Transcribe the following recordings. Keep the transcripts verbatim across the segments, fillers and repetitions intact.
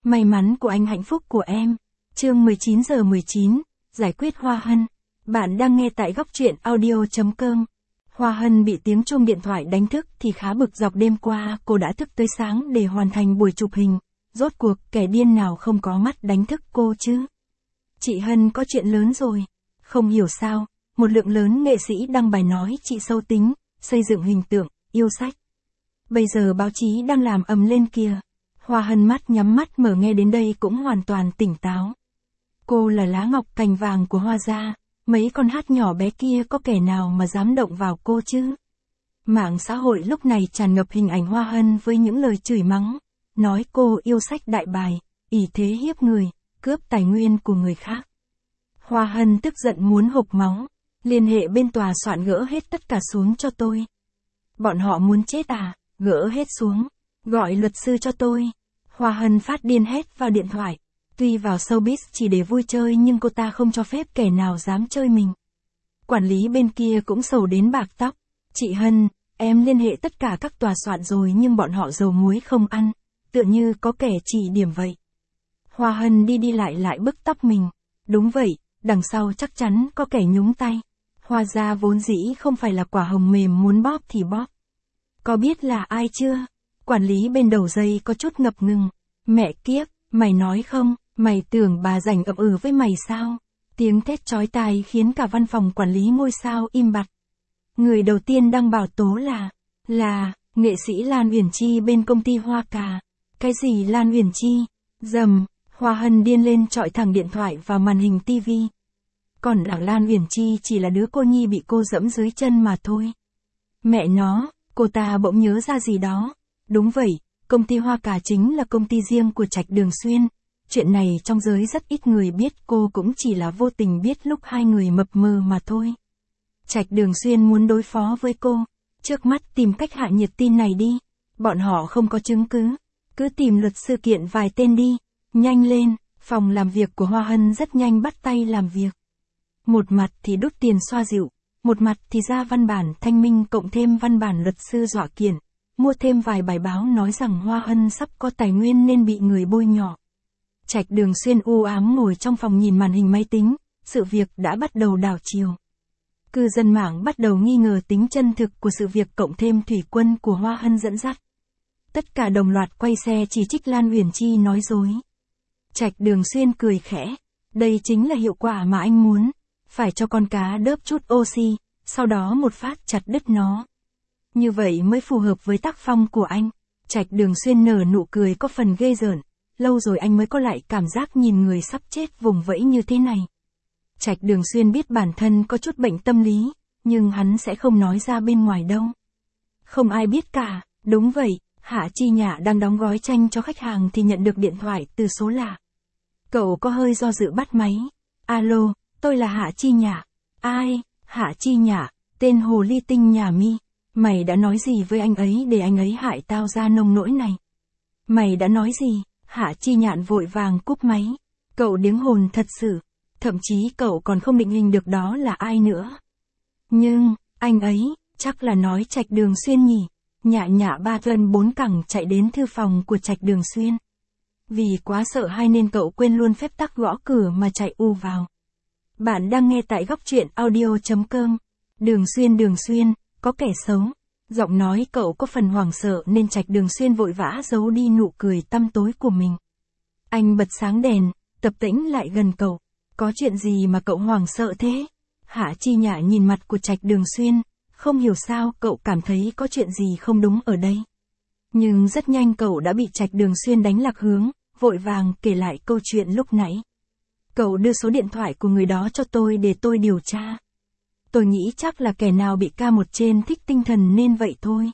May mắn của anh, hạnh phúc của em. Chương mười chín giờ mười chín, giải quyết Hoa Hân. Bạn đang nghe tại góc truyện audio chấm com. Hoa Hân bị tiếng chuông điện thoại đánh thức thì khá bực dọc. Đêm qua cô đã thức tới sáng để hoàn thành buổi chụp hình. Rốt cuộc kẻ điên nào không có mắt đánh thức cô chứ? Chị Hân có chuyện lớn rồi. Không hiểu sao, một lượng lớn nghệ sĩ đăng bài nói chị xấu tính, xây dựng hình tượng, yêu sách. Bây giờ báo chí đang làm ầm lên kìa. Hoa Hân mắt nhắm mắt mở nghe đến đây cũng hoàn toàn tỉnh táo. Cô là lá ngọc cành vàng của Hoa gia, mấy con hát nhỏ bé kia có kẻ nào mà dám động vào cô chứ? Mạng xã hội lúc này tràn ngập hình ảnh Hoa Hân với những lời chửi mắng, nói cô yêu sách đại bài, ỷ thế hiếp người, cướp tài nguyên của người khác. Hoa Hân tức giận muốn hộc máu, liên hệ bên tòa soạn gỡ hết tất cả xuống cho tôi. Bọn họ muốn chết à, gỡ hết xuống, gọi luật sư cho tôi. Hoa Hân phát điên hét vào điện thoại. Tuy vào showbiz chỉ để vui chơi nhưng cô ta không cho phép kẻ nào dám chơi mình. Quản lý bên kia cũng sầu đến bạc tóc. Chị Hân, em liên hệ tất cả các tòa soạn rồi nhưng bọn họ dầu muối không ăn, tựa như có kẻ chỉ điểm vậy. Hoa Hân đi đi lại lại bức tóc mình. Đúng vậy, đằng sau chắc chắn có kẻ nhúng tay. Hoa gia vốn dĩ không phải là quả hồng mềm muốn bóp thì bóp. Có biết là ai chưa? Quản lý bên đầu dây có chút ngập ngừng. Mẹ kiếp, mày nói không, mày tưởng bà rảnh ậm ừ với mày sao? Tiếng thét chói tai khiến cả văn phòng quản lý ngôi sao im bặt. Người đầu tiên đăng bảo tố là, là, nghệ sĩ Lan Uyển Chi bên công ty Hoa Cà. Cái gì Lan Uyển Chi? Dầm, Hoa Hân điên lên chọi thẳng điện thoại vào màn hình tivi. Còn đảng Lan Uyển Chi chỉ là đứa cô nhi bị cô dẫm dưới chân mà thôi. Mẹ nó, cô ta bỗng nhớ ra gì đó. Đúng vậy, công ty Hoa Cà chính là công ty riêng của Trạch Đường Xuyên. Chuyện này trong giới rất ít người biết, cô cũng chỉ là vô tình biết lúc hai người mập mờ mà thôi. Trạch Đường Xuyên muốn đối phó với cô. Trước mắt tìm cách hạ nhiệt tin này đi. Bọn họ không có chứng cứ. Cứ tìm luật sư kiện vài tên đi. Nhanh lên, phòng làm việc của Hoa Hân rất nhanh bắt tay làm việc. Một mặt thì đút tiền xoa dịu, một mặt thì ra văn bản thanh minh cộng thêm văn bản luật sư dọa kiện. Mua thêm vài bài báo nói rằng Hoa Hân sắp có tài nguyên nên bị người bôi nhọ. Trạch Đường Xuyên u ám ngồi trong phòng nhìn màn hình máy tính, sự việc đã bắt đầu đảo chiều. Cư dân mạng bắt đầu nghi ngờ tính chân thực của sự việc cộng thêm thủy quân của Hoa Hân dẫn dắt. Tất cả đồng loạt quay xe chỉ trích Lan Uyển Chi nói dối. Trạch Đường Xuyên cười khẽ, đây chính là hiệu quả mà anh muốn, phải cho con cá đớp chút oxy, sau đó một phát chặt đứt nó. Như vậy mới phù hợp với tác phong của anh. Trạch Đường Xuyên nở nụ cười có phần ghê rợn, lâu rồi anh mới có lại cảm giác nhìn người sắp chết vùng vẫy như thế này. Trạch Đường Xuyên biết bản thân có chút bệnh tâm lý, nhưng hắn sẽ không nói ra bên ngoài đâu. Không ai biết cả, đúng vậy, Hạ Chi Nhã đang đóng gói tranh cho khách hàng thì nhận được điện thoại từ số lạ. Cậu có hơi do dự bắt máy. Alo, tôi là Hạ Chi Nhã. Ai? Hạ Chi Nhã, tên hồ ly tinh nhà mi. Mày đã nói gì với anh ấy để anh ấy hại tao ra nông nỗi này? Mày đã nói gì? Hạ Chi Nhạn vội vàng cúp máy. Cậu điếng hồn thật sự. Thậm chí cậu còn không định hình được đó là ai nữa. Nhưng, anh ấy, chắc là nói Trạch Đường Xuyên nhỉ? Nhạ nhạ ba tuần bốn cẳng chạy đến thư phòng của Trạch Đường Xuyên. Vì quá sợ hãi nên cậu quên luôn phép tắc gõ cửa mà chạy u vào. Bạn đang nghe tại góc truyện audio chấm com. Đường Xuyên Đường Xuyên, có kẻ xấu. Giọng nói cậu có phần hoảng sợ nên Trạch Đường Xuyên vội vã giấu đi nụ cười tăm tối của mình. Anh bật sáng đèn, tập tễnh lại gần cậu. Có chuyện gì mà cậu hoảng sợ thế? Hạ Chi Nhã nhìn mặt của Trạch Đường Xuyên, không hiểu sao cậu cảm thấy có chuyện gì không đúng ở đây. Nhưng rất nhanh cậu đã bị Trạch Đường Xuyên đánh lạc hướng, vội vàng kể lại câu chuyện lúc nãy. Cậu đưa số điện thoại của người đó cho tôi để tôi điều tra. Tôi nghĩ chắc là kẻ nào bị ca một trên thích tinh thần nên vậy thôi.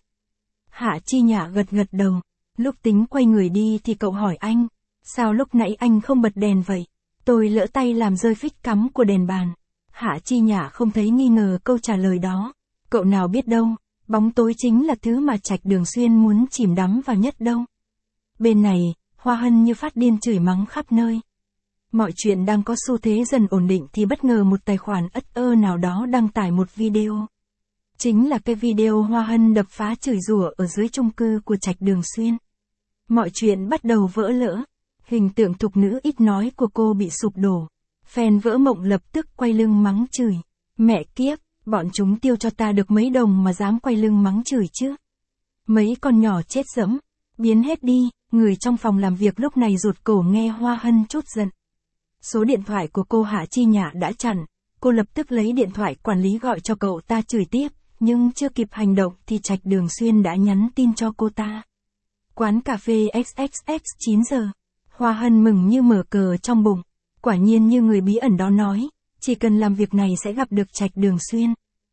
Hạ Chi Nhã gật gật đầu. Lúc tính quay người đi thì cậu hỏi anh, sao lúc nãy anh không bật đèn vậy? Tôi lỡ tay làm rơi phích cắm của đèn bàn. Hạ Chi Nhã không thấy nghi ngờ câu trả lời đó. Cậu nào biết đâu, bóng tối chính là thứ mà Trạch Đường Xuyên muốn chìm đắm vào nhất đâu. Bên này, Hoa Hân như phát điên chửi mắng khắp nơi. Mọi chuyện đang có xu thế dần ổn định thì bất ngờ một tài khoản ất ơ nào đó đăng tải một video. Chính là cái video Hoa Hân đập phá chửi rủa ở dưới chung cư của Trạch Đường Xuyên. Mọi chuyện bắt đầu vỡ lỡ. Hình tượng thục nữ ít nói của cô bị sụp đổ. Fan vỡ mộng lập tức quay lưng mắng chửi. Mẹ kiếp, bọn chúng tiêu cho ta được mấy đồng mà dám quay lưng mắng chửi chứ. Mấy con nhỏ chết dẫm, biến hết đi. Người trong phòng làm việc lúc này rụt cổ nghe Hoa Hân trút giận. Số điện thoại của cô Hạ Chi Nhã đã chặn. Cô lập tức lấy điện thoại quản lý gọi cho cậu ta chửi tiếp, nhưng chưa kịp hành động thì Trạch Đường Xuyên đã nhắn tin cho cô ta. Quán cà phê ích ích ích chín giờ. Hoa Hân mừng như mở cờ trong bụng. Quả nhiên như người bí ẩn đó nói, chỉ cần làm việc này sẽ gặp được Trạch Đường Xuyên.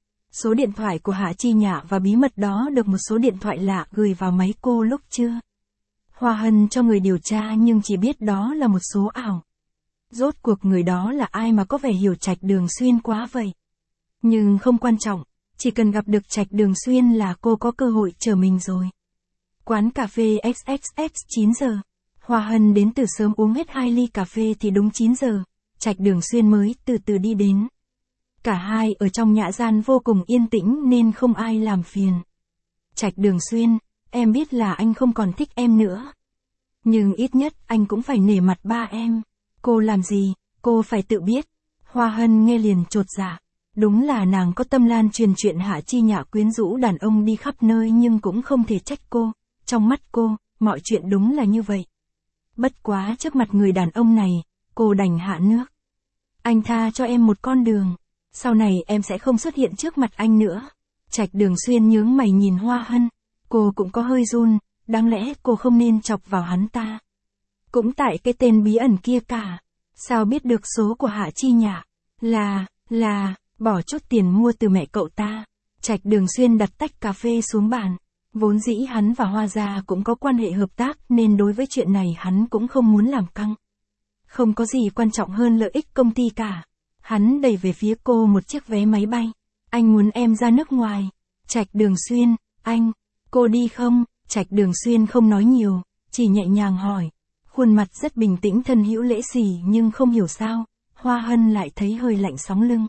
Số điện thoại của Hạ Chi Nhã và bí mật đó được một số điện thoại lạ gửi vào máy cô lúc trưa. Hoa Hân cho người điều tra nhưng chỉ biết đó là một số ảo. Rốt cuộc người đó là ai mà có vẻ hiểu Trạch Đường Xuyên quá vậy. Nhưng không quan trọng, chỉ cần gặp được Trạch Đường Xuyên là cô có cơ hội trở mình rồi. Quán cà phê ích ích ích chín giờ. Hoa Hân đến từ sớm uống hết hai ly cà phê thì đúng chín giờ, Trạch Đường Xuyên mới từ từ đi đến. Cả hai ở trong nhã gian vô cùng yên tĩnh nên không ai làm phiền. Trạch Đường Xuyên, em biết là anh không còn thích em nữa. Nhưng ít nhất anh cũng phải nể mặt ba em. Cô làm gì, cô phải tự biết. Hoa Hân nghe liền chột dạ. Đúng là nàng có tâm lan truyền chuyện Hạ Chi Nhã quyến rũ đàn ông đi khắp nơi nhưng cũng không thể trách cô. Trong mắt cô, mọi chuyện đúng là như vậy. Bất quá trước mặt người đàn ông này, cô đành hạ nước. Anh tha cho em một con đường. Sau này em sẽ không xuất hiện trước mặt anh nữa. Trạch Đường Xuyên nhướng mày nhìn Hoa Hân. Cô cũng có hơi run, đáng lẽ cô không nên chọc vào hắn ta. Cũng tại cái tên bí ẩn kia cả. Sao biết được số của Hạ Chi Nhã? Là, là, bỏ chút tiền mua từ mẹ cậu ta. Trạch Đường Xuyên đặt tách cà phê xuống bàn. Vốn dĩ hắn và Hoa gia cũng có quan hệ hợp tác nên đối với chuyện này hắn cũng không muốn làm căng. Không có gì quan trọng hơn lợi ích công ty cả. Hắn đẩy về phía cô một chiếc vé máy bay. Anh muốn em ra nước ngoài. Trạch Đường Xuyên, anh, cô đi không? Trạch Đường Xuyên không nói nhiều, chỉ nhẹ nhàng hỏi. Khuôn mặt rất bình tĩnh thân hữu lễ phỉ nhưng không hiểu sao, Hoa Hân lại thấy hơi lạnh sóng lưng.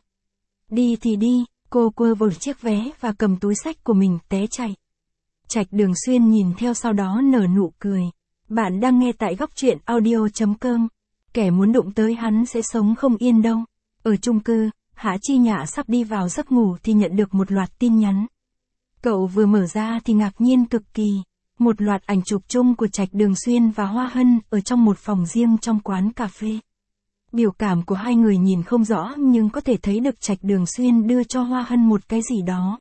Đi thì đi, cô quơ vội chiếc vé và cầm túi xách của mình té chạy. Trạch Đường Xuyên nhìn theo sau đó nở nụ cười. Bạn đang nghe tại góc truyện audio chấm com. Kẻ muốn đụng tới hắn sẽ sống không yên đâu. Ở chung cư, Hạ Chi Nhã sắp đi vào giấc ngủ thì nhận được một loạt tin nhắn. Cậu vừa mở ra thì ngạc nhiên cực kỳ. Một loạt ảnh chụp chung của Trạch Đường Xuyên và Hoa Hân ở trong một phòng riêng trong quán cà phê. Biểu cảm của hai người nhìn không rõ nhưng có thể thấy được Trạch Đường Xuyên đưa cho Hoa Hân một cái gì đó.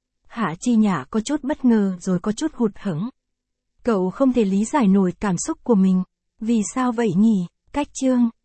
Hạ Chi Nhã có chút bất ngờ rồi có chút hụt hẫng. Cậu không thể lý giải nổi cảm xúc của mình. Vì sao vậy nhỉ? Cách chương.